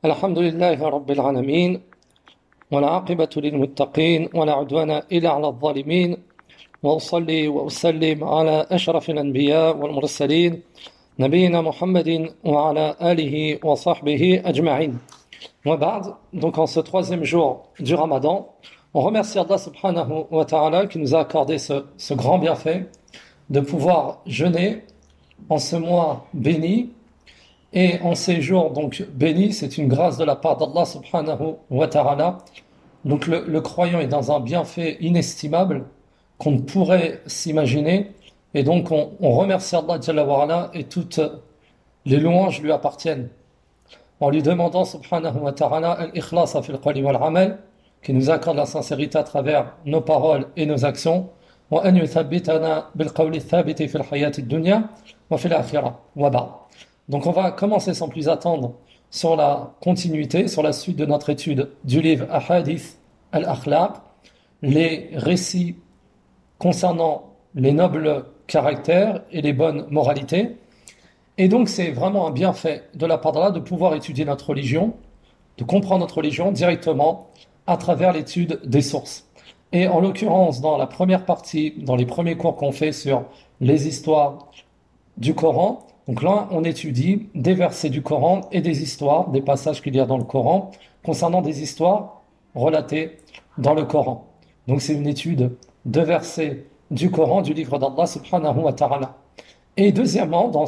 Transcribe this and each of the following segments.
الحمد لله رب العالمين والعاقبة للمتقين ولا عدوان إلا على الظالمين وأصلي وأسلم على أشرف الأنبياء والمرسلين نبينا محمد وعلى آله وصحبه أجمعين. وبعد, donc en ce troisième jour du Ramadan, on remercie Allah subhanahu wa ta'ala qui nous a accordé ce grand bienfait de pouvoir jeûner en ce mois béni. Et en ces jours donc bénis, c'est une grâce de la part d'Allah subhanahu wa ta'ala. Donc le croyant est dans un bienfait inestimable qu'on ne pourrait s'imaginer. Et donc on remercie Allah Jalla wa ala et toutes les louanges lui appartiennent. En lui demandant subhanahu wa ta'ala al-ikhlasa fil qawli wal amal, qui nous accorde la sincérité à travers nos paroles et nos actions. Wa an yuthabbitana bil qawli thabiti fil hayati dunya wa fil akhirah wa ba'd. Donc on va commencer sans plus attendre sur la continuité, sur la suite de notre étude du livre Ahadith al-Akhlaq, les récits concernant les nobles caractères et les bonnes moralités. Et donc c'est vraiment un bienfait de la part d'Allah de pouvoir étudier notre religion, de comprendre notre religion directement à travers l'étude des sources. Et en l'occurrence, dans la première partie, dans les premiers cours qu'on fait sur les histoires du Coran, donc là, on étudie des versets du Coran et des histoires, des passages qu'il y a dans le Coran, concernant des histoires relatées dans le Coran. Donc c'est une étude de versets du Coran, du livre d'Allah subhanahu wa ta'ala. Et deuxièmement, dans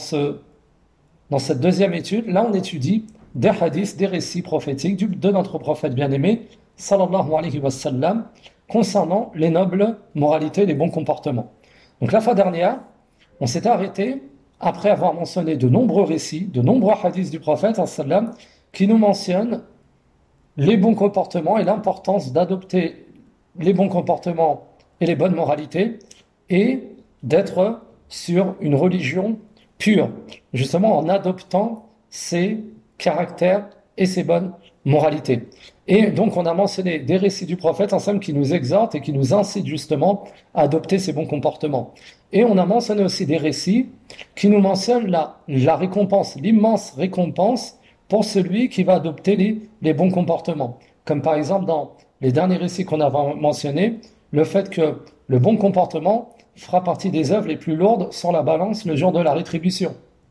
cette deuxième étude, là on étudie des hadiths, des récits prophétiques de notre prophète bien-aimé, sallallahu alayhi wa sallam, concernant les nobles moralités et les bons comportements. Donc la fois dernière, on s'était arrêté après avoir mentionné de nombreux récits, de nombreux hadiths du prophète sallam, qui nous mentionnent les bons comportements et l'importance d'adopter les bons comportements et les bonnes moralités et d'être sur une religion pure, justement en adoptant ces caractères et ces bonnes moralités. Et donc on a mentionné des récits du prophète sallam qui nous exhortent et qui nous incitent justement à adopter ces bons comportements. Et on a mentionné aussi des récits qui nous mentionnent la récompense, l'immense récompense pour celui qui va adopter les bons comportements. Comme par exemple dans les derniers récits qu'on a mentionnés, le fait que le bon comportement fera partie des œuvres les plus lourdes sur la balance le jour de la rétribution.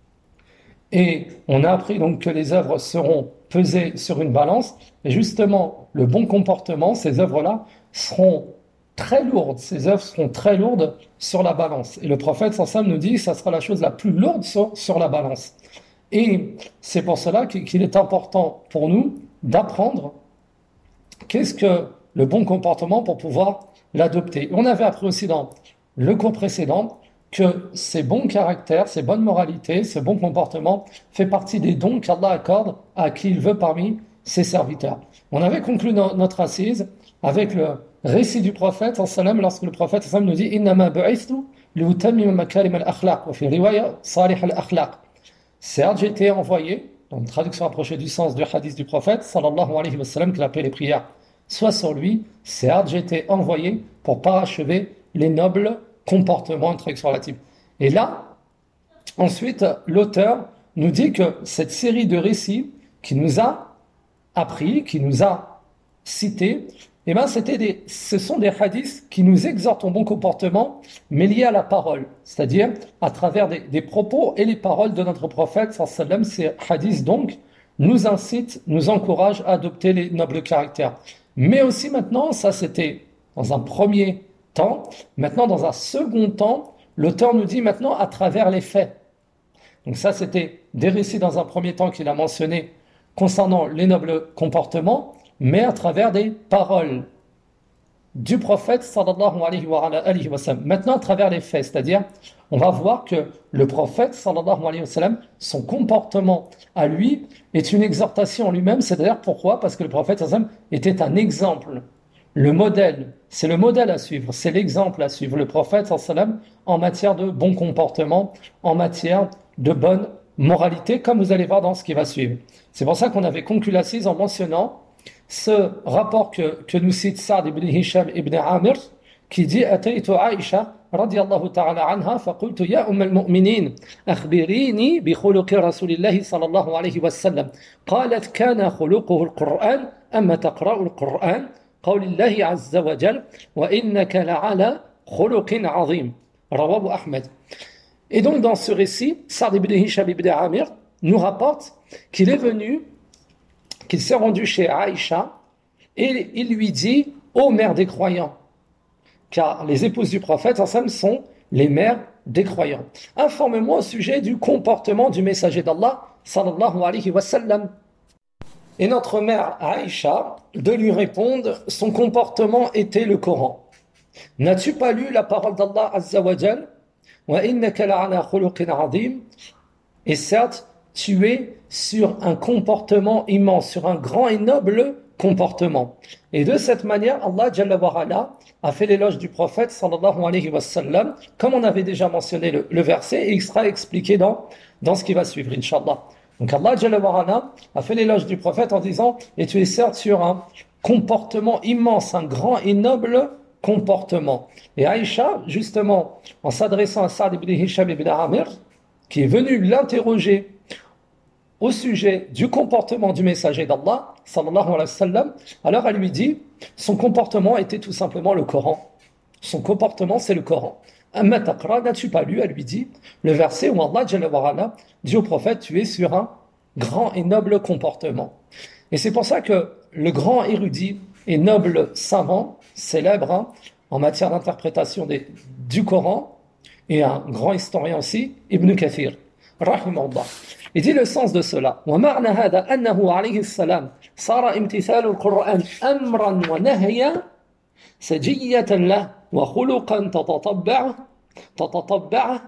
Et on a appris donc que les œuvres seront pesées sur une balance, et justement le bon comportement, ces œuvres-là seront très lourdes, ces œuvres seront très lourdes sur la balance. Et le prophète sallam nous dit que ça sera la chose la plus lourde sur la balance. Et c'est pour cela qu'il est important pour nous d'apprendre qu'est-ce que le bon comportement pour pouvoir l'adopter. On avait appris aussi dans le cours précédent que ces bons caractères, ces bonnes moralités, ce bon comportement fait partie des dons qu'Allah accorde à qui il veut parmi ses serviteurs. On avait conclu notre assise avec le récit du prophète sallam lorsque le prophète sallam nous dit innama bu'ithtu liutammima makarim al-akhlaq wa fi riwaya salih al-akhlaq. Certes, j'ai été envoyé, dans une traduction approchée du sens du hadith du prophète sallallahu alayhi wa sallam qu'il appelait les prières soit sur lui, certes, j'ai été envoyé pour parachever les nobles comportements, une traduction relative. Et là, ensuite, l'auteur nous dit que cette série de récits qui nous a appris, qui nous a cités, eh ben, ce sont des hadiths qui nous exhortent au bon comportement, mais liés à la parole, c'est-à-dire à travers des propos et les paroles de notre prophète, sallam. Ces hadiths donc nous incitent, nous encouragent à adopter les nobles caractères. Mais aussi maintenant, ça c'était dans un premier temps, maintenant dans un second temps, l'auteur nous dit maintenant à travers les faits. Donc ça c'était des récits dans un premier temps qu'il a mentionné concernant les nobles comportements, mais à travers des paroles du prophète sallallahu alayhi wa sallam. Maintenant à travers les faits, c'est-à-dire on va voir que le prophète sallallahu alayhi wa sallam, son comportement à lui est une exhortation en lui-même. C'est-à-dire pourquoi? Parce que le prophète sallallahu alayhi wa sallam était un exemple, le modèle, c'est le modèle à suivre, c'est l'exemple à suivre, le prophète sallallahu alayhi wa sallam, en matière de bon comportement, en matière de bonne moralité, comme vous allez voir dans ce qui va suivre. C'est pour ça qu'on avait conclu l'assise en mentionnant ce rapport que nous cite Sa'd ibn Hisham ibn Amir, qui dit أتيت عائشة رضي الله تعالى عنها فقلت يا أم المؤمنين أخبريني بخلق رسول الله صلى الله عليه وسلم قالت كان خلقه القرآن أما تقرأ القرآن قول الله عز وجل وإنك لعلى خلق عظيم رواه أحمد. Et donc dans ce récit, Sa'd ibn Hisham ibn Amir nous rapporte qu'il est venu, qu'il s'est rendu chez Aïcha et il lui dit ô mère des croyants, car les épouses du prophète ensemble sont les mères des croyants. Informe-moi au sujet du comportement du messager d'Allah sallallahu alayhi wa sallam. Et notre mère Aïcha de lui répondre son comportement était le Coran. N'as-tu pas lu la parole d'Allah azza wa jal wa innaka la'ala khuluqin 'azim? Et certes, tu es sur un comportement immense, sur un grand et noble comportement. Et de cette manière, Allah Jalla wa Ala a fait l'éloge du prophète sallallahu alayhi wa sallam, comme on avait déjà mentionné le verset, et il sera expliqué dans ce qui va suivre, Inch'Allah. Donc Allah Jalla wa Ala a fait l'éloge du prophète en disant, et tu es certes sur un comportement immense, un grand et noble comportement. Et Aïcha, justement, en s'adressant à Sa'd ibn Hisham ibn Amir, qui est venu l'interroger au sujet du comportement du messager d'Allah, sallallahu alayhi wa sallam, alors elle lui dit, son comportement était tout simplement le Coran. Son comportement, c'est le Coran. Amma taqra, n'as-tu pas lu, elle lui dit, le verset où Allah Jalla wa Ala dit au prophète, tu es sur un grand et noble comportement. Et c'est pour ça que le grand érudit et noble savant, célèbre en matière d'interprétation du Coran, et un grand historien aussi, Ibn Kathir, rahimahullah. Il dit le sens de cela. ومعنى هذا أنه عليه السلام صار امتثال القرآن أمرا ونهيا سجية له وخلقا تتطبعه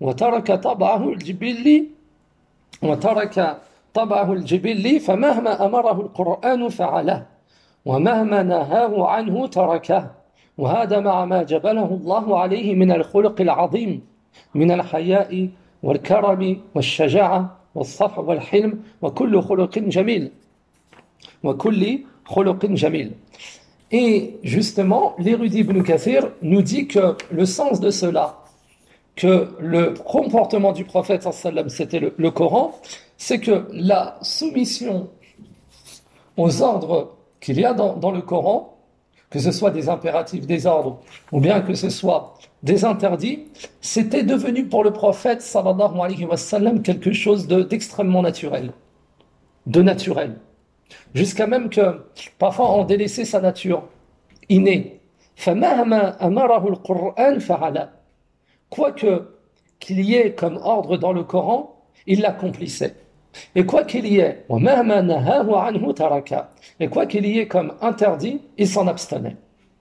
وترك طبعه الجبلي فمهما أمره القرآن فعله ومهما نهاه عنه تركه وهذا مع ما جبله الله عليه من الخلق العظيم من الحياء والكرم والشجاعة والصفح والحلم وكل خلق جميل وكل خلق جميل. Et justement, l'érudit Ibn Kathir nous dit que le sens de cela, que le comportement du prophète sallam, c'était le Coran, c'est que la soumission aux ordres qu'il y a dans le Coran, que ce soit des impératifs, des ordres, ou bien que ce soit des interdits, c'était devenu pour le prophète sallallahu alayhi wa sallam quelque chose d'extrêmement naturel, de naturel. Jusqu'à même que parfois on délaissait sa nature innée. فَمَهْمَا أَمَرَهُ الْقُرْآنُ فَعَلَا. Quoique qu'il y ait comme ordre dans le Coran, il l'accomplissait. Et quoi qu'il y ait, وَمَهْمَا نَهَاهُ عَنْهُ تَرَكَ. Et quoi qu'il y ait comme interdit, il s'en abstenait.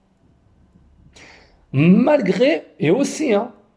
Malgré, et aussi,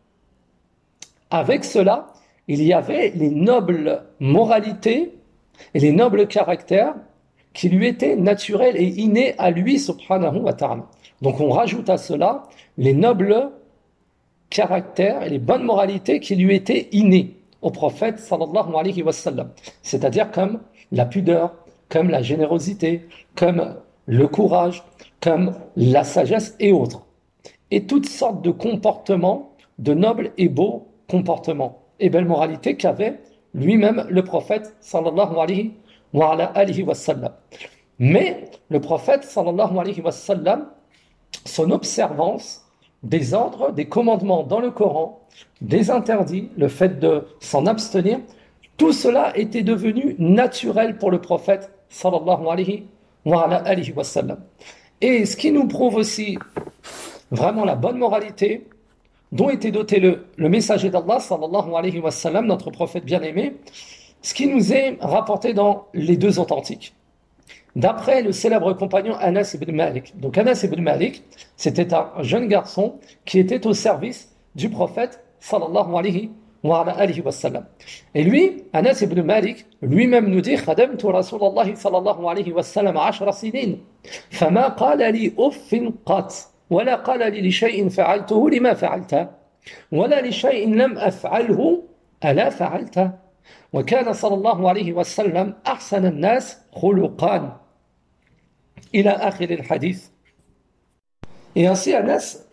avec cela, il y avait les nobles moralités et les nobles caractères qui lui étaient naturels et innés à lui, subhanahu wa ta'ala. Donc on rajoute à cela les nobles caractères et les bonnes moralités qui lui étaient innées au prophète sallallahu alayhi wa sallam. C'est-à-dire comme la pudeur, comme la générosité, comme le courage, comme la sagesse et autres. Et toutes sortes de comportements, de nobles et beaux comportements et belles moralités qu'avait lui-même le prophète sallallahu alayhi wa sallam. Mais le prophète sallallahu alayhi wa sallam, son observance des ordres, des commandements dans le Coran, des interdits, le fait de s'en abstenir, tout cela était devenu naturel pour le prophète sallallahu alayhi wa sallam. Et ce qui nous prouve aussi vraiment la bonne moralité dont était doté le messager d'Allah sallallahu alayhi wa sallam, notre prophète bien-aimé, ce qui nous est rapporté dans les deux authentiques. D'après le célèbre compagnon Anas ibn Malik. Donc Anas ibn Malik, c'était un jeune garçon qui était au service du prophète sallallahu alayhi wa sallam. Et lui, Anas ibn Malik, lui-même nous dit خدمت رسول الله صلى الله عليه وسلم 10 سنين فما قال لي أف قط ولا قال لي لشيء فعلته لما فعلته ولا لشيء لم أفعله ألا فعلته وكان صلى الله عليه وسلم أحسن الناس خلقا إلى آخر الحديث. Et ainsi Anas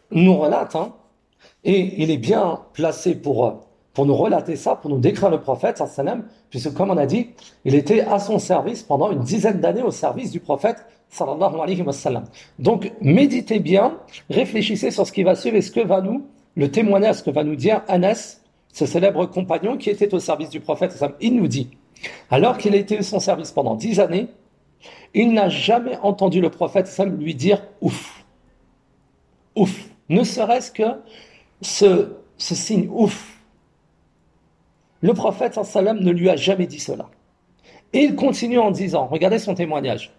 nous relate, hein, et il est bien placé pour nous relater ça, pour nous décrire le prophète, sallam, puisque comme on a dit, il était à son service pendant une dizaine d'années au service du prophète, sallallahu alayhi wa sallam. Donc, méditez bien, réfléchissez sur ce qui va suivre et ce que va nous, le témoignage, ce que va nous dire Anas, ce célèbre compagnon qui était au service du prophète, sallam. Il nous dit, alors qu'il a été à son service pendant 10 années, il n'a jamais entendu le prophète, sallam, lui dire ouf, ouf, ne serait-ce que ce signe ouf. Le prophète sallam ne lui a jamais dit cela. Et il continue en disant, regardez son témoignage.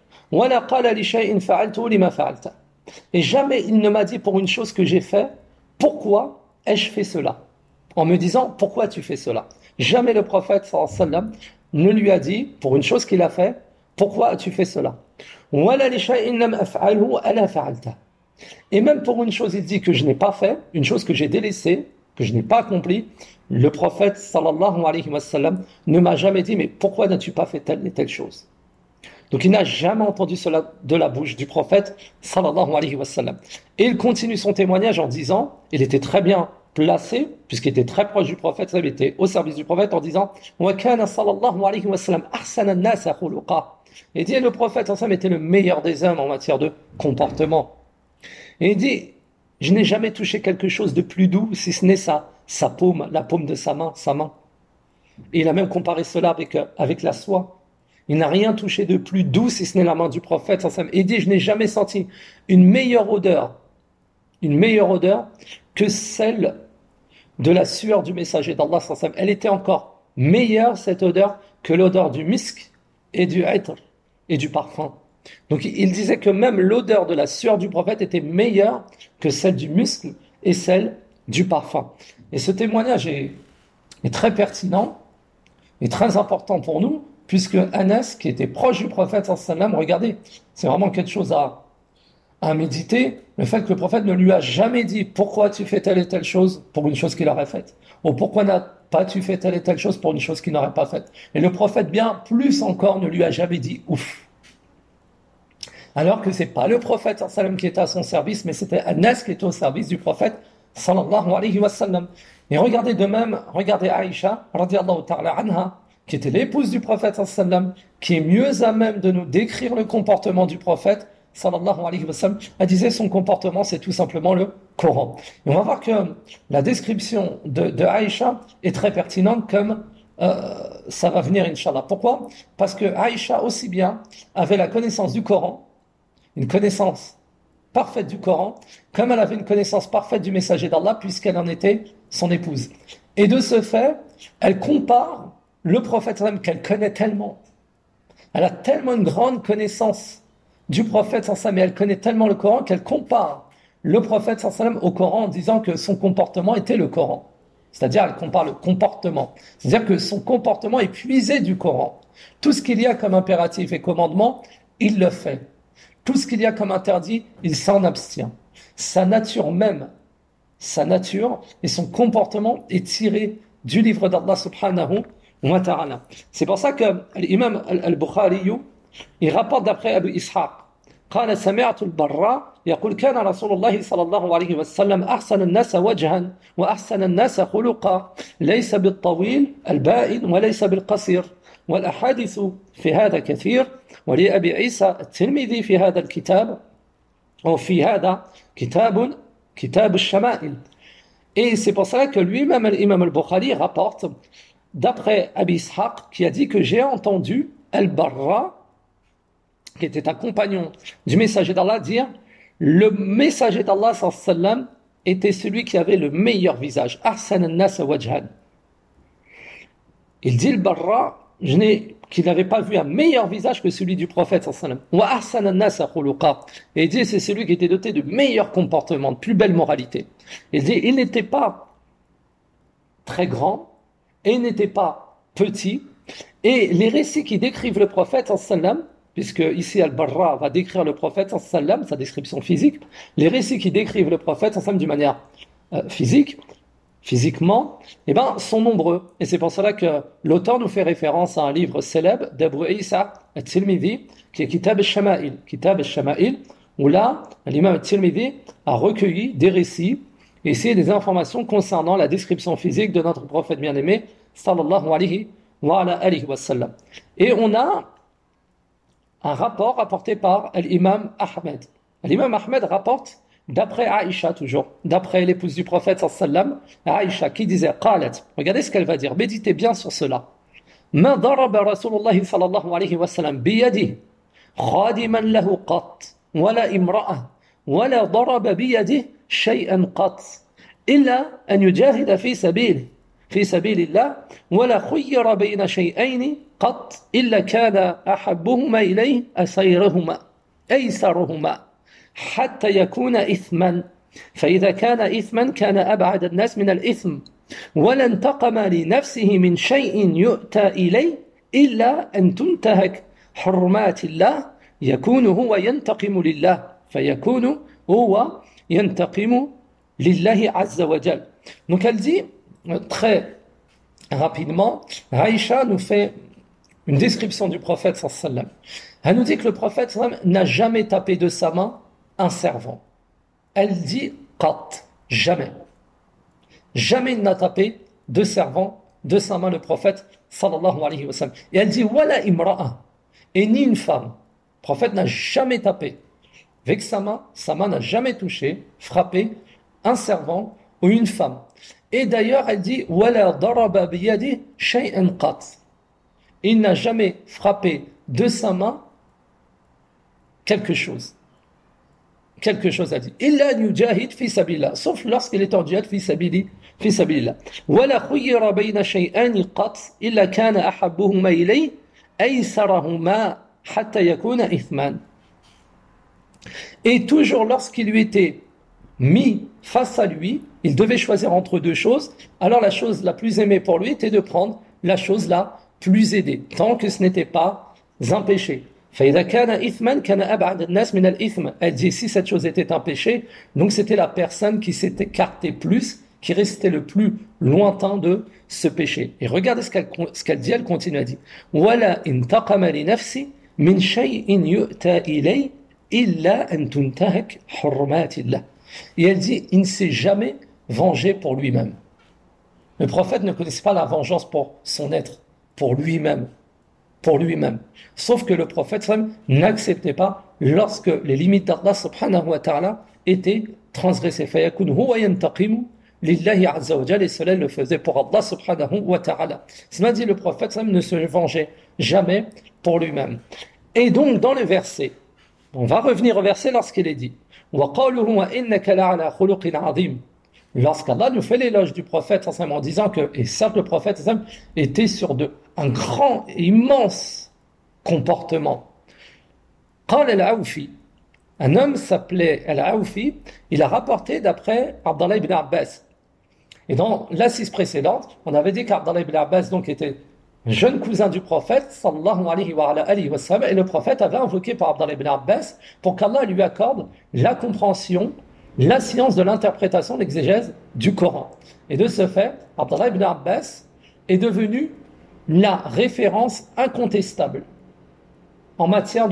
Et jamais il ne m'a dit pour une chose que j'ai fait, pourquoi ai-je fait cela? En me disant, pourquoi tu fais cela? Jamais le prophète sallam ne lui a dit, pour une chose qu'il a fait, pourquoi as-tu fait cela? Et même pour une chose, il dit que je n'ai pas fait, une chose que j'ai délaissée, que je n'ai pas accomplie, le prophète sallallahu alayhi wa sallam ne m'a jamais dit, mais pourquoi n'as-tu pas fait telle et telle chose? Donc il n'a jamais entendu cela de la bouche du prophète sallallahu alayhi wa sallam. Et il continue son témoignage en disant, il était très bien placé, puisqu'il était très proche du prophète, il était au service du prophète en disant, wa kana sallallahu alayhi wa sallam ahsana an-nas khuluqa. Et dit, le prophète sallallahu alayhi wa sallam était le meilleur des hommes en matière de comportement. Et il dit, je n'ai jamais touché quelque chose de plus doux, si ce n'est sa paume, la paume de sa main, sa main. Et il a même comparé cela avec la soie. Il n'a rien touché de plus doux, si ce n'est la main du prophète. Et il dit, je n'ai jamais senti une meilleure odeur que celle de la sueur du messager d'Allah. Elle était encore meilleure, cette odeur, que l'odeur du misk et du itr et du parfum. Donc il disait que même l'odeur de la sueur du prophète était meilleure que celle du muscle et celle du parfum. Et ce témoignage est très pertinent et très important pour nous, puisque Anas, qui était proche du prophète, regardez, c'est vraiment quelque chose à méditer, le fait que le prophète ne lui a jamais dit pourquoi tu fais telle et telle chose pour une chose qu'il aurait faite, ou pourquoi n'as pas tu fait telle et telle chose pour une chose qu'il n'aurait pas faite. Et le prophète, bien plus encore, ne lui a jamais dit ouf. Alors que c'est pas le prophète sallam qui était à son service, mais c'était Anas qui était au service du prophète sallallahu alayhi wa sallam. Et regardez de même, regardez Aïcha radiyallahu ta'ala anha, qui était l'épouse du prophète sallam, qui est mieux à même de nous décrire le comportement du prophète sallallahu alayhi wa sallam. Elle disait son comportement c'est tout simplement le Coran. Et on va voir que la description de Aïcha est très pertinente comme ça va venir Inch'Allah. Pourquoi? Parce que Aïcha aussi bien avait la connaissance du Coran, une connaissance parfaite du Coran, comme elle avait une connaissance parfaite du messager d'Allah, puisqu'elle en était son épouse. Et de ce fait, elle compare le prophète qu'elle connaît tellement. Elle a tellement une grande connaissance du prophète mais elle connaît tellement le Coran qu'elle compare le prophète au Coran en disant que son comportement était le Coran. C'est-à-dire, elle compare le comportement. C'est-à-dire que son comportement est puisé du Coran. Tout ce qu'il y a comme impératif et commandement, il le fait. Tout ce qu'il y a comme interdit, il s'en abstient. Sa nature même, sa nature et son comportement est tiré du livre d'Allah subhanahu wa ta'ala. C'est pour ça que l'imam al-Bukhari, il rapporte d'après Abu Ishaq, قال سمعت البراء يقول كان رسول الله صلى الله عليه وسلم أحسن الناس وجها وأحسن الناس خلقا ليس بالطويل البائن وليس بالقصير والأحاديث في هذا كثير ولأبي عيسى الترمذي في هذا الكتاب أو في هذا كتاب الشمائل. Et c'est pour cela que lui-même, l'imam al-Bukhari rapporte d'après Abi Ishaq qui a dit que j'ai entendu Al-Barra, qui était un compagnon du messager d'Allah, dire le messager d'Allah sallam était celui qui avait le meilleur visage. Ahsan an-nas wajhan. Il dit Al-Barra qu'il n'avait pas vu un meilleur visage que celui du prophète sallam. Wa ahsan an-nas khuluqa. Et il dit c'est celui qui était doté de meilleur comportement, de plus belle moralité. Il dit il n'était pas très grand et il n'était pas petit. Et les récits qui décrivent le prophète sallam, puisque ici Al-Barra va décrire le prophète sallam, sa description physique, les récits qui décrivent le prophète sallam d'une manière physiquement, sont nombreux. Et c'est pour cela que l'auteur nous fait référence à un livre célèbre d'Abu Isa at-Tirmidhi, qui est Kitab al-Shama'il. Kitab al-Shama'il, où là, l'imam al-Tirmidhi a recueilli des récits et c'est des informations concernant la description physique de notre prophète bien-aimé, sallallahu alayhi wa sallam. Et on a un rapport rapporté par l'imam Ahmed. L'imam Ahmed rapporte, d'après Aïcha toujours, d'après l'épouse du prophète sallallahu Aïcha, qui disait, qalat, regardez ce qu'elle va dire, méditez bien sur cela. ما ضرب رسول الله صلى الله عليه وسلم بيده خادما له قط ولا امرأة ولا ضرب بيده شيئا قط إلا أن يجاهد في سبيل الله ولا خير بين شيئين قط إلا كان أحبهما إليه أيسرهما حتى يكون إثما فإذا كان إثما كان أبعد الناس من الإثم ولا انتقم لنفسه من شيء يؤتى إليه إلا أن تنتهك حرمات الله يكون هو ينتقم لله فيكون هو ينتقم لله عز وجل. Donc elle dit très rapidement, Aïcha nous fait une description du prophète sallallahu. Elle nous dit que le prophète sallallahu n'a jamais tapé de sa main un servant. Elle dit qat, jamais. Jamais il n'a tapé de servant de sa main le prophète sallallahu alayhi wa sallam. Et elle dit wala imra'a, et ni une femme. Le prophète n'a jamais tapé avec sa main n'a jamais touché, frappé un servant ou une femme. Et d'ailleurs elle dit wala daraba biyadi shay'an qat. Il n'a jamais frappé de sa main quelque chose. Quelque chose a dit. Illa yujahid fi sabilillah, sauf lorsqu'il est en djihad fi sabilillah. Wala khuyira bayna shay'an qat illa kana ahabbuhuma ilayhi aysarahuma hatta yakuna ithman. Et toujours lorsqu'il lui était mis face à lui, il devait choisir entre deux choses. Alors la chose la plus aimée pour lui était de prendre la chose la plus aidée, tant que ce n'était pas un péché. فإذا كان إثما كان أبعد الناس من الإثم. Elle dit si cette chose était un péché, donc c'était la personne qui s'était écartée plus, qui restait le plus lointain de ce péché. Et regardez ce qu'elle dit, elle continue à dire ولا انتقم لنفسه من شيء يؤتى إليه إلا أن تنتهك حرمات الله. Et elle dit il ne s'est jamais vengé pour lui-même. Le prophète ne connaissait pas la vengeance pour son être, pour lui-même. Sauf que le prophète n'acceptait pas lorsque les limites d'Allah subhanahu wa ta'ala étaient transgressées. فَيَكُنْ هُوَ يَنْتَقِمُ لِلَّهِ عَزَّ وَجَلَ. Et cela le faisait pour Allah subhanahu wa ta'ala. Cela dit le prophète ne se vengeait jamais pour lui-même. Et donc dans le verset, on va revenir au verset lorsqu'il est dit وَقَالُهُ وَإِنَّكَ لَعَلَى خُلُقٍ عَظِيمٍ. Lorsqu'Allah nous fait l'éloge du prophète en disant que, et certes le prophète était sur un grand et immense comportement. قال العوفي, un homme s'appelait Al-Awfi, il a rapporté d'après Abdallah ibn Abbas. Et dans l'assise précédente, on avait dit qu'Abdallah ibn Abbas donc était un jeune cousin du prophète sallallahu alayhi wa sallam, et le prophète avait invoqué par Abdallah ibn Abbas pour qu'Allah lui accorde la compréhension, la science de l'interprétation, l'exégèse du Coran. Et de ce fait, Abdallah ibn Abbas est devenu la référence incontestable en matière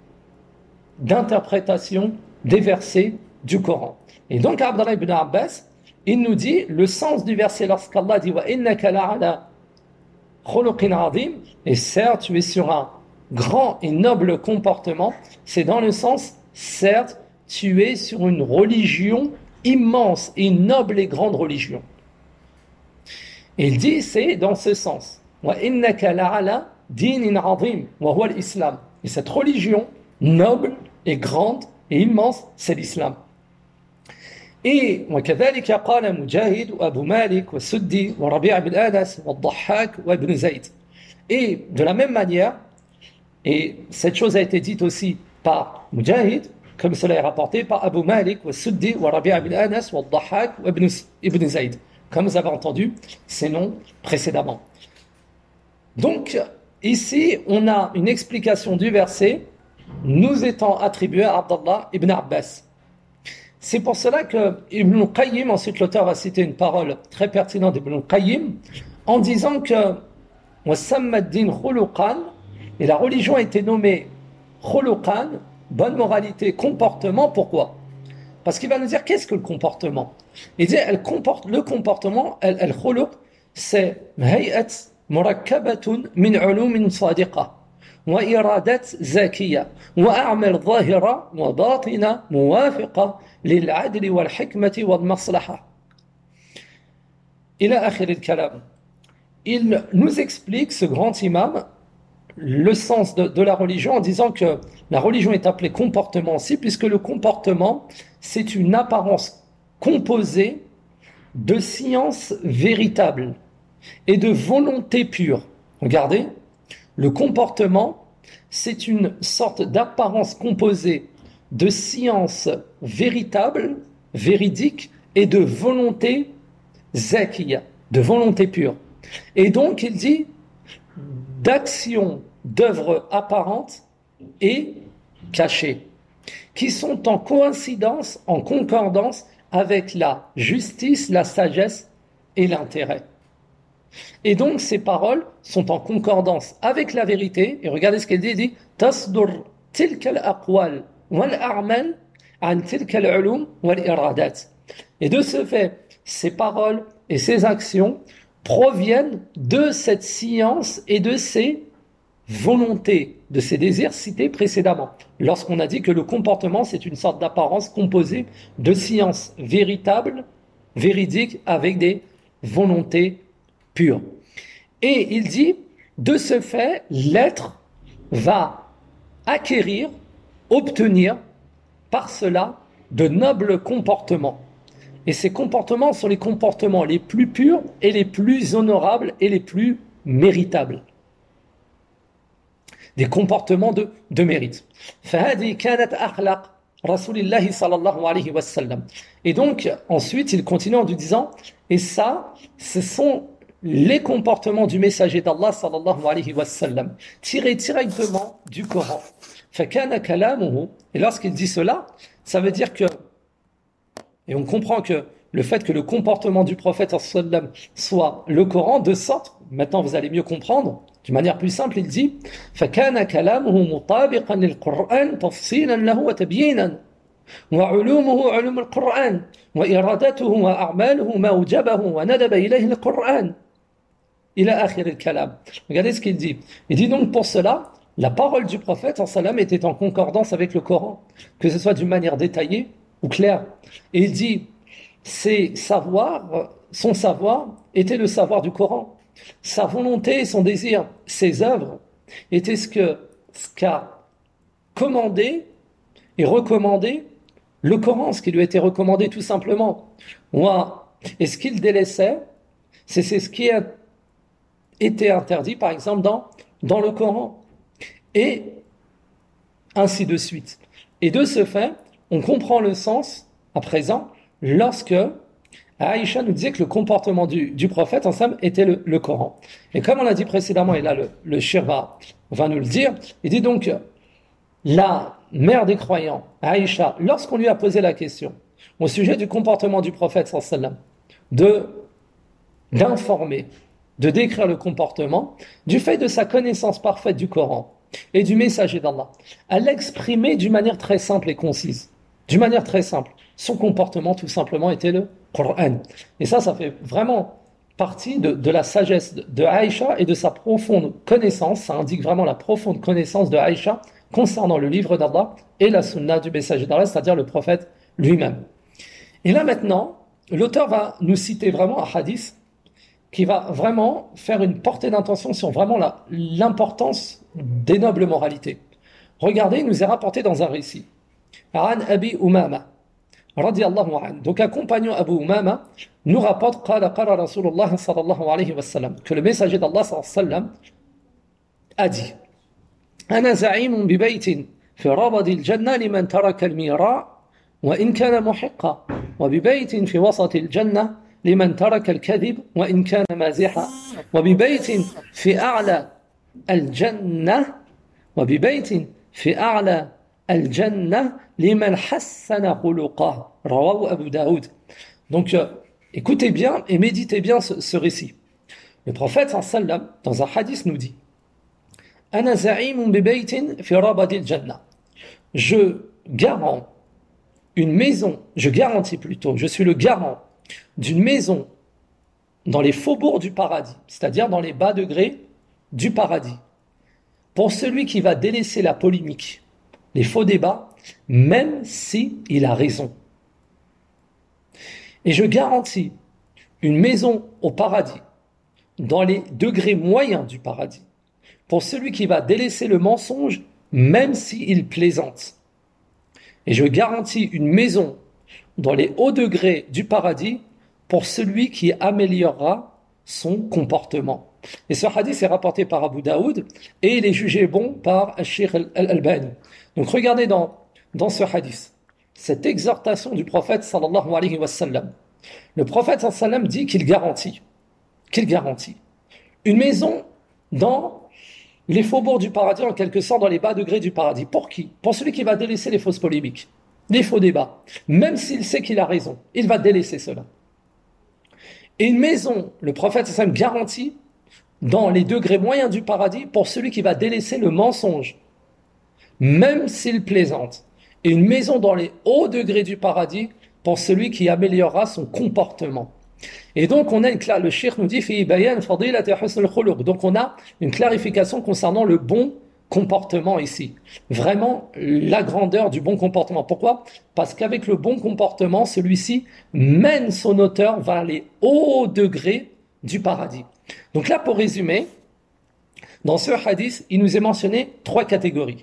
d'interprétation des versets du Coran. Et donc Abdallah ibn Abbas, il nous dit le sens du verset lorsqu'Allah dit « Wa innaka la'ala khuluqin azim » et certes tu es sur un grand et noble comportement, c'est dans le sens certes tu es sur une religion immense et noble et grande religion. Et il dit c'est dans ce sens « Wa innaka la'ala dinin azim wa huwa l'islam » et cette religion noble et grande et immense, c'est l'islam. Et وكذلك قال مجاهد وأبو مالك والسدي وربيع بن أنس والضحاك وابن زيد. Et de la même manière, et cette chose a été dite aussi par Mujahid, comme cela est rapporté par Abu Malik والسدي وربيع بن أنس والضحاك وابن زيد, comme vous avez entendu ces noms précédemment. Donc ici on a une explication du verset nous étant attribué à Abdallah ibn Abbas. C'est pour cela que Ibn Qayyim, ensuite l'auteur va citer une parole très pertinente d'Ibn Qayyim, en disant que وَسَمَّ الدِّينَ خُلُقًا, et la religion a été nommée khuluqan bonne moralité, comportement, pourquoi? Parce qu'il va nous dire qu'est-ce que le comportement? Il dit le comportement, al-khuluq, c'est hay'at murakkabatun min ulumin sadiqa wa iradat zakiyya wa a'mal zahira wa batina muwafiqa lil'adli wal hikmati wal maslaha. Ila akhir al-kalam. Il nous explique, ce grand imam, le sens de la religion en disant que la religion est appelée comportement aussi, puisque le comportement, c'est une apparence composée de science véritable et de volonté pure. Regardez, le comportement, c'est une sorte d'apparence composée de science véritable, véridique, et de volonté zakiya, de volonté pure. Et donc, il dit d'actions, d'œuvres apparentes et cachées, qui sont en coïncidence, en concordance avec la justice, la sagesse et l'intérêt. Et donc, ces paroles sont en concordance avec la vérité. Et regardez ce qu'elle dit, il dit « Tasdur tilka al-aqwal wal-a'mal an tilka al-ulum wal-iradat » Et de ce fait, ces paroles et ces actions proviennent de cette science et de ces volontés, de ces désirs cités précédemment. Lorsqu'on a dit que le comportement, c'est une sorte d'apparence composée de science véritable, véridique, avec des volontés pures. Et il dit, de ce fait, l'être va acquérir, obtenir, par cela, de nobles comportements. Et ces comportements sont les comportements les plus purs et les plus honorables et les plus méritables. Des comportements de mérite. Et donc, ensuite, il continue en lui disant, et ça, ce sont les comportements du messager d'Allah sallallahu alayhi wa sallam, tirés directement du Coran. Et lorsqu'il dit cela, ça veut dire que, et on comprend que le fait que le comportement du prophète sallam soit le Coran, de sorte, maintenant vous allez mieux comprendre, d'une manière plus simple, il dit فَكَانَ كَلَامُهُ مُطَابِقًا لِلْقُرْآنِ تَفْصِيلًا لَهُ وَتَبْيِينًا وَعُلُومُهُ عُلُومُ الْقُرْآنِ وَإِرَادَتُهُ وَأَعْمَالُهُ مَا أُوجَبَهُ وَنَدَبَ إِلَيْهِ الْقُرْآنِ إِلَى آخِرِ الْكَلَامِ. Regardez ce qu'il dit. Il dit donc pour cela, la parole du prophète sallam était en concordance avec le Coran, que ce soit d'une manière détaillée ou claire. Et il dit, son savoir était le savoir du Coran. Sa volonté, son désir, ses œuvres étaient ce qu'a commandé et recommandé le Coran, ce qui lui a été recommandé tout simplement. Et ce qu'il délaissait, c'est ce qui a été interdit, par exemple, dans le Coran. Et ainsi de suite. Et de ce fait, on comprend le sens, à présent, lorsque Aïcha nous disait que le comportement du prophète ensemble était le Coran. Et comme on l'a dit précédemment, et là le shir va nous le dire, il dit donc, la mère des croyants, Aïcha, lorsqu'on lui a posé la question au sujet du comportement du prophète sallam, d'informer, de décrire le comportement, du fait de sa connaissance parfaite du Coran et du messager d'Allah, elle l'exprimait d'une manière très simple et concise. D'une manière très simple. Son comportement, tout simplement, était le Coran. Et ça fait vraiment partie de la sagesse de Aïcha et de sa profonde connaissance. Ça indique vraiment la profonde connaissance de Aïcha concernant le livre d'Allah et la sunna du messager d'Allah, c'est-à-dire le prophète lui-même. Et là maintenant, l'auteur va nous citer vraiment un hadith qui va vraiment faire une portée d'intention sur vraiment l'importance des nobles moralités. Regardez, il nous est rapporté dans un récit. An Abi Umama, radiyallahu anhu. Donc un compagnon Abu Umama nous rapporte qala Rasulullah sallallahu alayhi wa sallam, que le messager d'Allah sallallahu alayhi wa sallam a dit Ana za'imun bi baytin fi rabadi al-jannah liman taraka al-mira wa in kana muhiqqa wa bi baytin fi wasati al-jannah liman taraka al-kadhib wa in kana maziha wa bi baytin fi a'la al-jannah wa bi baytin fi a'la al-jannah liman hassana khuluqah, rawahu Abu Daoud. Donc écoutez bien et méditez bien ce récit. Le prophète sallam dans un hadith nous dit Ana za'imun bi baytin fi rabadi al-jannah. je garantis plutôt, je suis le garant d'une maison dans les faubourgs du paradis, c'est-à-dire dans les bas degrés du paradis, pour celui qui va délaisser la polémique, les faux débats, même si il a raison. Et je garantis une maison au paradis, dans les degrés moyens du paradis, pour celui qui va délaisser le mensonge, même s'il plaisante. Et je garantis une maison dans les hauts degrés du paradis pour celui qui améliorera son comportement. Et ce hadith est rapporté par Abu Daoud et il est jugé bon par Al-Sheikh Al-Albani. Donc regardez dans ce hadith, cette exhortation du prophète sallallahu alayhi wa sallam. Le prophète sallallahu alayhi wa sallam dit qu'il garantit une maison dans les faubourgs du paradis, en quelque sorte dans les bas degrés du paradis. Pour qui? Pour celui qui va délaisser les fausses polémiques, les faux débats. Même s'il sait qu'il a raison, il va délaisser cela. Et une maison, le prophète sallam garantit dans les degrés moyens du paradis pour celui qui va délaisser le mensonge, même s'il plaisante. Et une maison dans les hauts degrés du paradis pour celui qui améliorera son comportement. Et donc on a le cheikh nous dit donc on a une clarification concernant le bon comportement ici. Vraiment la grandeur du bon comportement. Pourquoi? Parce qu'avec le bon comportement, celui-ci mène son auteur vers les hauts degrés du paradis. Donc là, pour résumer, dans ce hadith, il nous est mentionné trois catégories.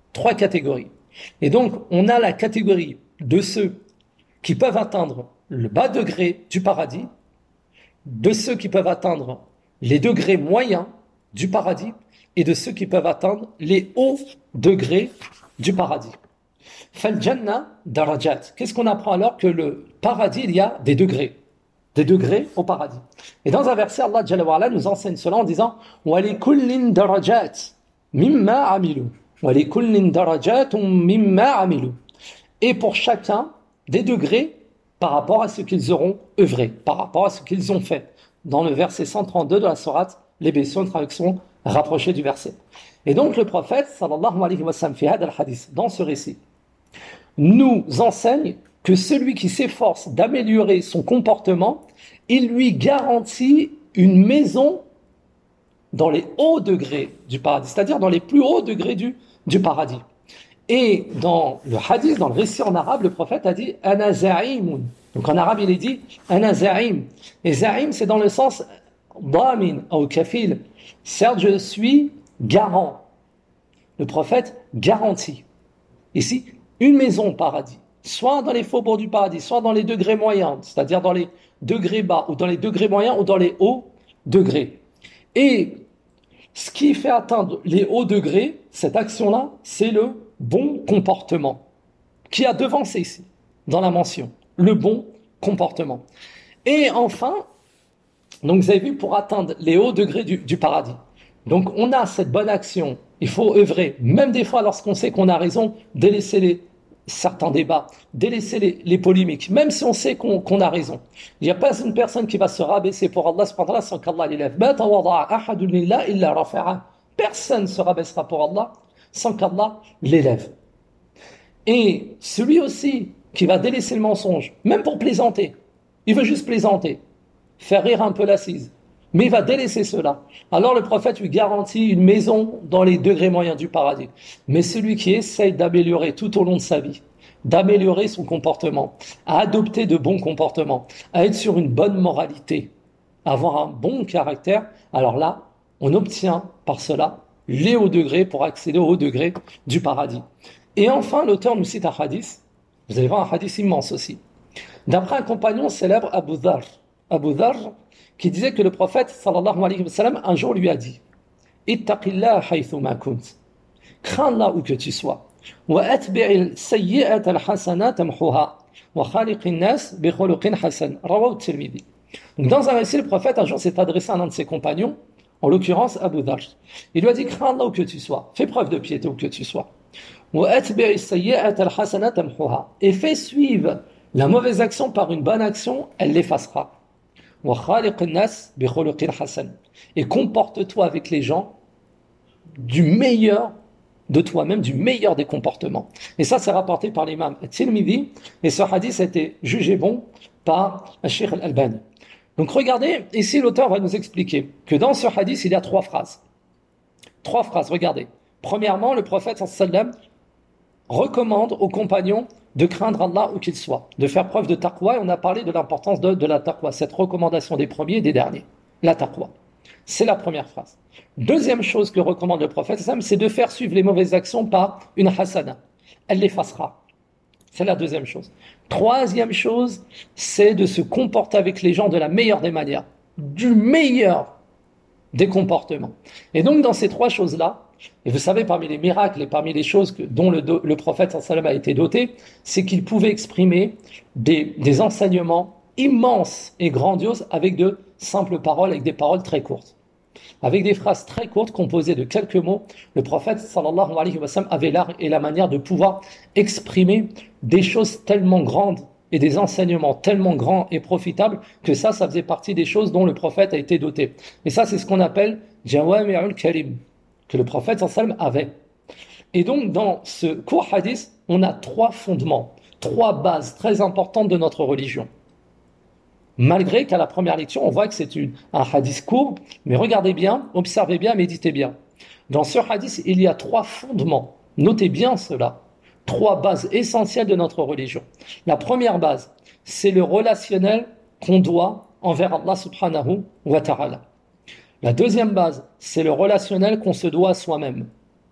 Et donc, on a la catégorie de ceux qui peuvent atteindre le bas degré du paradis, de ceux qui peuvent atteindre les degrés moyens du paradis, et de ceux qui peuvent atteindre les hauts degrés du paradis. Fal Jannah darajat. Qu'est-ce qu'on apprend alors? Que le paradis, il y a des degrés au paradis. Et dans un verset, Allah Jalla wa Ala nous enseigne cela en disant wa li kullin darajat mimma amilu. Wa li kullin darajatun mimma amilu. Et pour chacun des degrés par rapport à ce qu'ils auront œuvré, par rapport à ce qu'ils ont fait. Dans le verset 132 de la sourate Les Bessions, traduction rapproché du verset. Et donc le prophète sallallahu alayhi wa sallam fi hadha al-hadith, dans ce récit, nous enseigne que celui qui s'efforce d'améliorer son comportement, il lui garantit une maison dans les hauts degrés du paradis, c'est-à-dire dans les plus hauts degrés du paradis. Et dans le hadith, dans le récit en arabe, le prophète a dit ana za'im. Donc en arabe il est dit ana za'im. Et za'im c'est dans le sens damin ou kafil. Certes, je suis garant. Le prophète garantit. Ici, une maison au paradis, soit dans les faubourgs du paradis, soit dans les degrés moyens, c'est-à-dire dans les degrés bas, ou dans les degrés moyens, ou dans les hauts degrés. Et ce qui fait atteindre les hauts degrés, cette action-là, c'est le bon comportement, qui a devancé ici, dans la mention, le bon comportement. Et enfin, donc vous avez vu, pour atteindre les hauts degrés du paradis. Donc on a cette bonne action, il faut œuvrer, même des fois lorsqu'on sait qu'on a raison, délaisser certains débats, délaisser les polémiques, même si on sait qu'on a raison. Il n'y a pas une personne qui va se rabaisser pour Allah subhanahu wa ta'ala sans qu'Allah l'élève. Personne ne se rabaissera pour Allah sans qu'Allah l'élève. Et celui aussi qui va délaisser le mensonge, même pour plaisanter, il veut juste plaisanter, faire rire un peu l'assise, mais il va délaisser cela. Alors le prophète lui garantit une maison dans les degrés moyens du paradis. Mais celui qui essaye d'améliorer tout au long de sa vie, d'améliorer son comportement, à adopter de bons comportements, à être sur une bonne moralité, à avoir un bon caractère, alors là, on obtient par cela les hauts degrés pour accéder aux hauts degrés du paradis. Et enfin, l'auteur nous cite un hadith, vous allez voir un hadith immense aussi, d'après un compagnon célèbre, Abu Dharr, qui disait que le prophète sallallahu alayhi wa sallam un jour lui a dit Ittaqillah haythuma kunt, crains Allah où que tu sois, wa atbi'il sayyi'ata al-hasana tamhuha wa khaliqin nas bi khuluqin hasan, rawahu Tirmidhi. Donc dans un récit, le prophète un jour s'est adressé à un de ses compagnons, en l'occurrence Abu Dharr. Il lui a dit crains Allah où que tu sois, fais preuve de piété où que tu sois, wa atbi'il sayyi'ata al-hasana tamhuha, et fais suivre la mauvaise action par une bonne action, elle l'effacera. Et comporte-toi avec les gens du meilleur de toi-même du meilleur des comportements. Et ça, c'est rapporté par l'imam Tirmidhi, et ce hadith a été jugé bon par Cheikh Al-Albani. Donc regardez, ici l'auteur va nous expliquer que dans ce hadith, il y a trois phrases. Trois phrases, regardez. Premièrement, le prophète sallam recommande aux compagnons de craindre Allah où qu'il soit, de faire preuve de taqwa, et on a parlé de l'importance de la taqwa, cette recommandation des premiers et des derniers, la taqwa. C'est la première phrase. Deuxième chose que recommande le prophète, c'est de faire suivre les mauvaises actions par une hasana. Elle l'effacera. C'est la deuxième chose. Troisième chose, c'est de se comporter avec les gens de la meilleure des manières, du meilleur des comportements. Et donc dans ces trois choses-là, et vous savez, parmi les miracles et parmi les choses dont le prophète sallam a été doté, c'est qu'il pouvait exprimer des enseignements immenses et grandioses avec de simples paroles, avec des paroles très courtes. Avec des phrases très courtes composées de quelques mots, le prophète sallallahu alayhi wa sallam avait l'art et la manière de pouvoir exprimer des choses tellement grandes et des enseignements tellement grands et profitables que ça faisait partie des choses dont le prophète a été doté. Et ça, c'est ce qu'on appelle Jawami'ul Kalim, que le prophète sallallahu alayhi wa sallam avait. Et donc, dans ce court hadith, on a trois fondements, trois bases très importantes de notre religion. Malgré qu'à la première lecture, on voit que c'est un hadith court, mais regardez bien, observez bien, méditez bien. Dans ce hadith, il y a trois fondements. Notez bien cela. Trois bases essentielles de notre religion. La première base, c'est le relationnel qu'on doit envers Allah subhanahu wa ta'ala. La deuxième base, c'est le relationnel qu'on se doit à soi-même.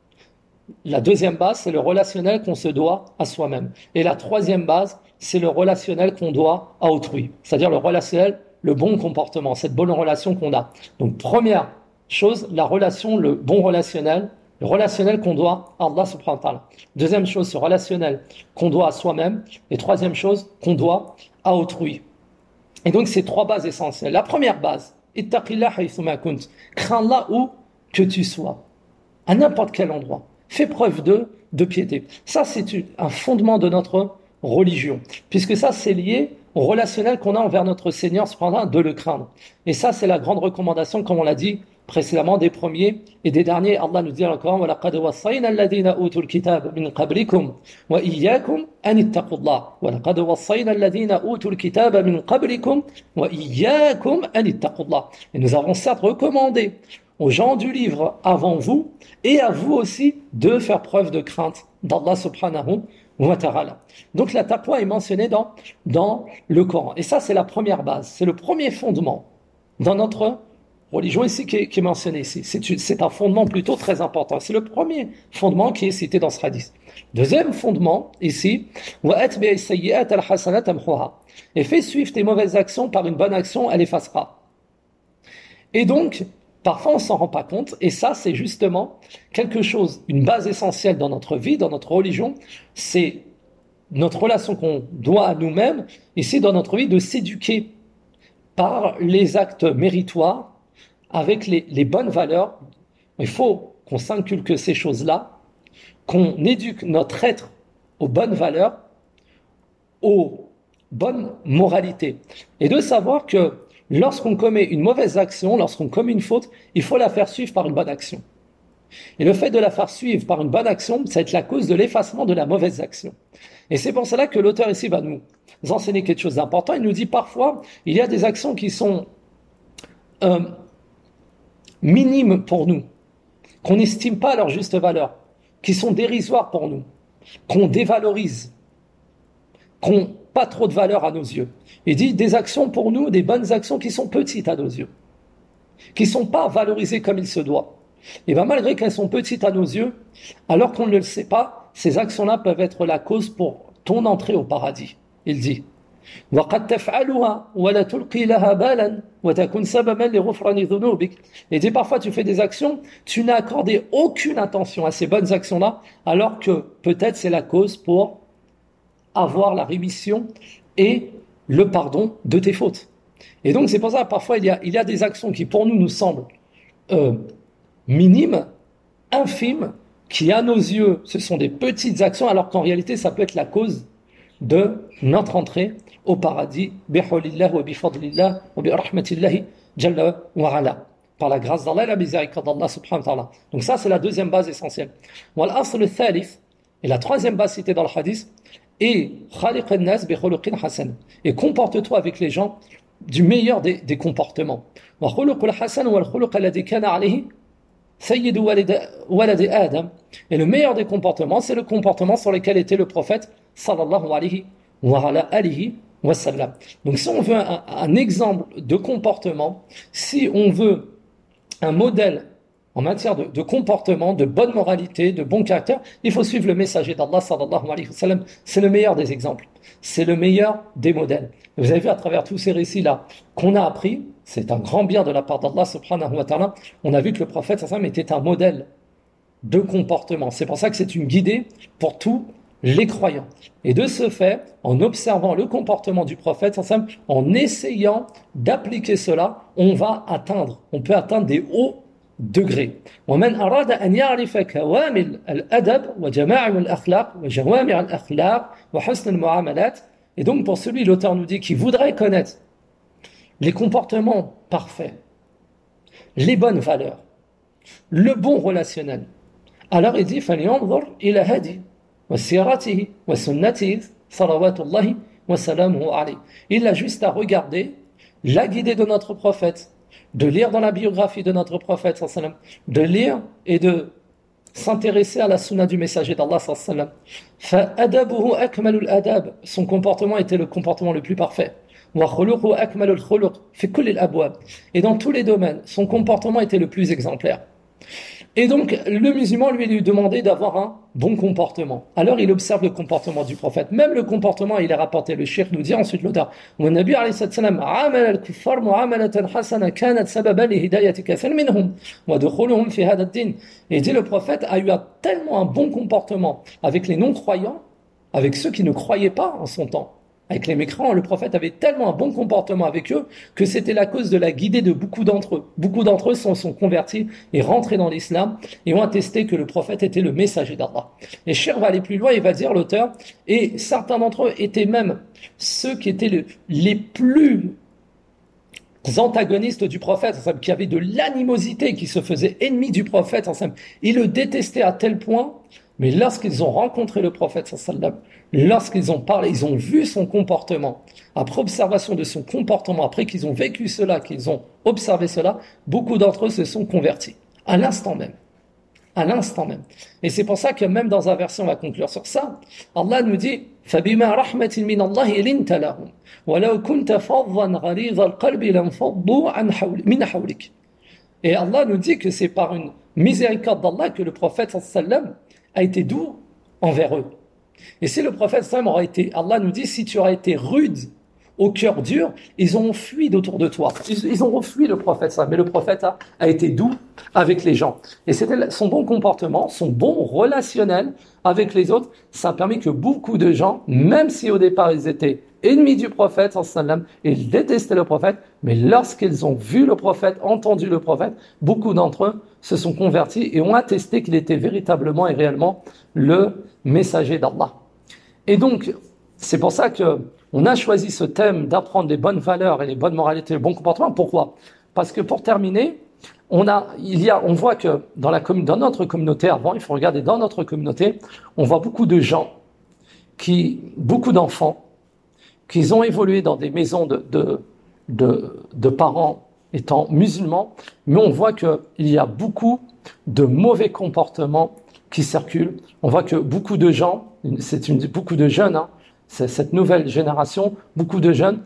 La deuxième base, c'est le relationnel qu'on se doit à soi-même. Et la troisième base, c'est le relationnel qu'on doit à autrui. C'est-à-dire le relationnel, le bon comportement, cette bonne relation qu'on a. Donc première chose, la relation, le bon relationnel, le relationnel qu'on doit à Allah subhanahu wa ta'ala. Deuxième chose, ce relationnel qu'on doit à soi-même. Et troisième chose, qu'on doit à autrui. Et donc c'est trois bases essentielles. La première base, ittaqillah haythuma kunt. Crains Allah où que tu sois, à n'importe quel endroit. Fais preuve de piété. Ça, c'est un fondement de notre religion, puisque ça, c'est lié au relationnel qu'on a envers notre Seigneur, cependant, de le craindre. Et ça, c'est la grande recommandation, comme on l'a dit précédemment, des premiers et des derniers. Allah nous dit dans le Coran, وَلَقَدْ وَصَّيْنَا الَّذِينَ أُوتُوا الْكِتَابَ مِنْ قَبْلِكُمْ وَإِيَّاكُمْ أَنِ اتَّقُوا اللَّهَ وَلَقَدْ وَصَّيْنَا الَّذِينَ أُوتُوا الْكِتَابَ مِنْ قَبْلِكُمْ وَإِيَّاكُمْ أَنِ اتَّقُوا اللَّهَ. Et nous avons certes recommandé aux gens du livre avant vous et à vous aussi de faire preuve de crainte d'Allah subhanahu wa ta'ala. Donc la taqwa est mentionnée dans le Coran. Et ça, c'est la première base. C'est le premier fondement dans notre religion ici qui est mentionné ici. C'est un fondement plutôt très important. C'est le premier fondement qui est cité dans ce hadith. Deuxième fondement ici, et fais suivre tes mauvaises actions par une bonne action, elle effacera. Et donc, parfois, on ne s'en rend pas compte, et ça, c'est justement quelque chose, une base essentielle dans notre vie, dans notre religion, c'est notre relation qu'on doit à nous-mêmes, ici, dans notre vie, de s'éduquer par les actes méritoires, avec les bonnes valeurs. Il faut qu'on s'inculque ces choses-là, qu'on éduque notre être aux bonnes valeurs, aux bonnes moralités, et de savoir que lorsqu'on commet une mauvaise action, lorsqu'on commet une faute, il faut la faire suivre par une bonne action. Et le fait de la faire suivre par une bonne action, ça va être la cause de l'effacement de la mauvaise action. Et c'est pour cela que l'auteur ici va nous enseigner quelque chose d'important. Il nous dit parfois, il y a des actions qui sont minimes pour nous, qu'on n'estime pas à leur juste valeur, qui sont dérisoires pour nous, qu'on dévalorise, qu'on pas trop de valeur à nos yeux. Il dit des actions pour nous, des bonnes actions qui sont petites à nos yeux, qui ne sont pas valorisées comme il se doit. Et bien malgré qu'elles sont petites à nos yeux, alors qu'on ne le sait pas, ces actions-là peuvent être la cause pour ton entrée au paradis. Il dit وَقَدْ تَفْعَلُهَا وَلَا تُلْقِي لَهَا بَالًا وَتَكُنْ سَبَبًا لِغُفْرَانِ ذُنُوبِكَ. Et dit parfois tu fais des actions, tu n'as accordé aucune attention à ces bonnes actions-là, alors que peut-être c'est la cause pour avoir la rémission et le pardon de tes fautes. Et donc c'est pour ça que parfois il y a des actions qui pour nous semblent minimes, infimes, qui à nos yeux ce sont des petites actions, alors qu'en réalité ça peut être la cause de notre entrée au paradis. Bihawlillah wa bifadlillah wa bi rahmatillahi jalla wa ala. par la grâce d'Allah et la miséricorde d'Allah subhanahu wa ta'ala. Donc ça, c'est la deuxième base essentielle. Wal-asl al-thalith, et la troisième base citée dans le hadith, est khaliq an-nas bi khuluqin hasan. Et comporte-toi avec les gens du meilleur des comportements. Wa khuluqul hasan wal khuluq alladhi kana alayhi sayyidu waladi Adam. Et le meilleur des comportements, c'est le comportement sur lequel était le prophète sallallahu alayhi wa ala alihi wa sallam. Donc si on veut un exemple de comportement, si on veut un modèle en matière de comportement, de bonne moralité, de bon caractère, il faut suivre le messager d'Allah sallallahu alayhi wa sallam. C'est le meilleur des exemples. C'est le meilleur des modèles. Et vous avez vu à travers tous ces récits-là qu'on a appris, c'est un grand bien de la part d'Allah subhanahu wa ta'ala, on a vu que le prophète sallallahu alayhi wa sallam était un modèle de comportement. C'est pour ça que c'est une guidée pour tous les croyants. Et de ce fait, en observant le comportement du prophète sallallahu alayhi wa sallam, en essayant d'appliquer cela, on peut atteindre des hauts degrés. ومن أراد أن يعرف كوامل الأدب وجماعم الأخلاق وجوامع الأخلاق وحسن المعاملات. Et donc pour celui, l'auteur nous dit, qui voudrait connaître les comportements parfaits, les bonnes valeurs, le bon relationnel, alors il dit فلينظر إلى هدي وسيرته وسنته صلوات الله وسلامه عليه. Il a juste à regarder la guidée de notre prophète, de lire dans la biographie de notre prophète, de lire et de s'intéresser à la sunna du messager d'Allah. Son comportement était le comportement le plus parfait. Et dans tous les domaines, son comportement était le plus exemplaire. Et donc, le musulman lui demandait d'avoir un bon comportement. Alors, il observe le comportement du prophète. Même le comportement, il est rapporté. Le cheikh nous dit ensuite l'auteur. Et dit, le prophète a eu tellement un bon comportement avec les non-croyants, avec ceux qui ne croyaient pas en son temps. Avec les mécréants, le prophète avait tellement un bon comportement avec eux que c'était la cause de la guidée de beaucoup d'entre eux. Beaucoup d'entre eux sont convertis et rentrés dans l'islam et ont attesté que le prophète était le messager d'Allah. Et Cheikh va aller plus loin, il va dire l'auteur, et certains d'entre eux étaient même ceux qui étaient les plus antagonistes du prophète, qui avaient de l'animosité, qui se faisaient ennemis du prophète. Ils le détestaient à tel point, mais lorsqu'ils ont rencontré le prophète, lorsqu'ils ont parlé, ils ont vu son comportement, après observation de son comportement, après qu'ils ont vécu cela, qu'ils ont observé cela, beaucoup d'entre eux se sont convertis, à l'instant même. À l'instant même. Et c'est pour ça que même dans un verset, on va conclure sur ça, Allah nous dit فَبِمَا رَحْمَةٍ مِّنَ اللَّهِ لِنْتَ لَهُمْ وَلَوْ كُنْتَ فَظًّا غَلِيظَ الْقَلْبِ لَانفَضُّوا مِنْ حَوْلِكَ. Et Allah nous dit que c'est par une miséricorde d'Allah que le prophète sallam a été doux envers eux. Et si le prophète sallam aurait été, Allah nous dit, si tu aurais été rude, au cœur dur, ils ont fui d'autour de toi. Ils ont fui le prophète sallam, mais le prophète a été doux avec les gens. Et c'était son bon comportement, son bon relationnel avec les autres, ça a permis que beaucoup de gens, même si au départ ils étaient ennemis du prophète sallam, ils détestaient le prophète, mais lorsqu'ils ont vu le prophète, entendu le prophète, beaucoup d'entre eux se sont convertis et ont attesté qu'il était véritablement et réellement le messager d'Allah. Et donc, c'est pour ça que on a choisi ce thème d'apprendre les bonnes valeurs et les bonnes moralités, le bon comportement. Pourquoi ? Parce que pour terminer, on voit que dans notre communauté avant, il faut regarder dans notre communauté, on voit beaucoup de gens, beaucoup d'enfants, qui ont évolué dans des maisons de parents étant musulmans, mais on voit qu'il y a beaucoup de mauvais comportements qui circulent. On voit que beaucoup de gens, beaucoup de jeunes, cette nouvelle génération, beaucoup de jeunes,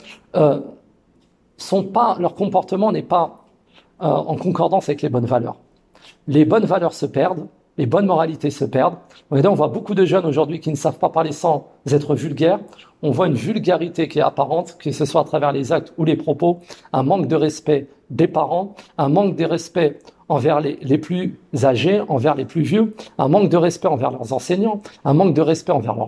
leur comportement n'est pas en concordance avec les bonnes valeurs. Les bonnes valeurs se perdent, les bonnes moralités se perdent. On voit beaucoup de jeunes aujourd'hui qui ne savent pas parler sans être vulgaires. On voit une vulgarité qui est apparente, que ce soit à travers les actes ou les propos, un manque de respect des parents, un manque de respect envers les plus âgés, envers les plus vieux, un manque de respect envers leurs enseignants, un manque de respect envers leurs